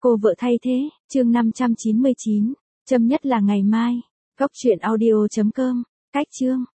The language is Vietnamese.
Cô vợ thay thế, chương 599. Châm nhất là ngày mai. Góc truyện audio.com. Cách chương.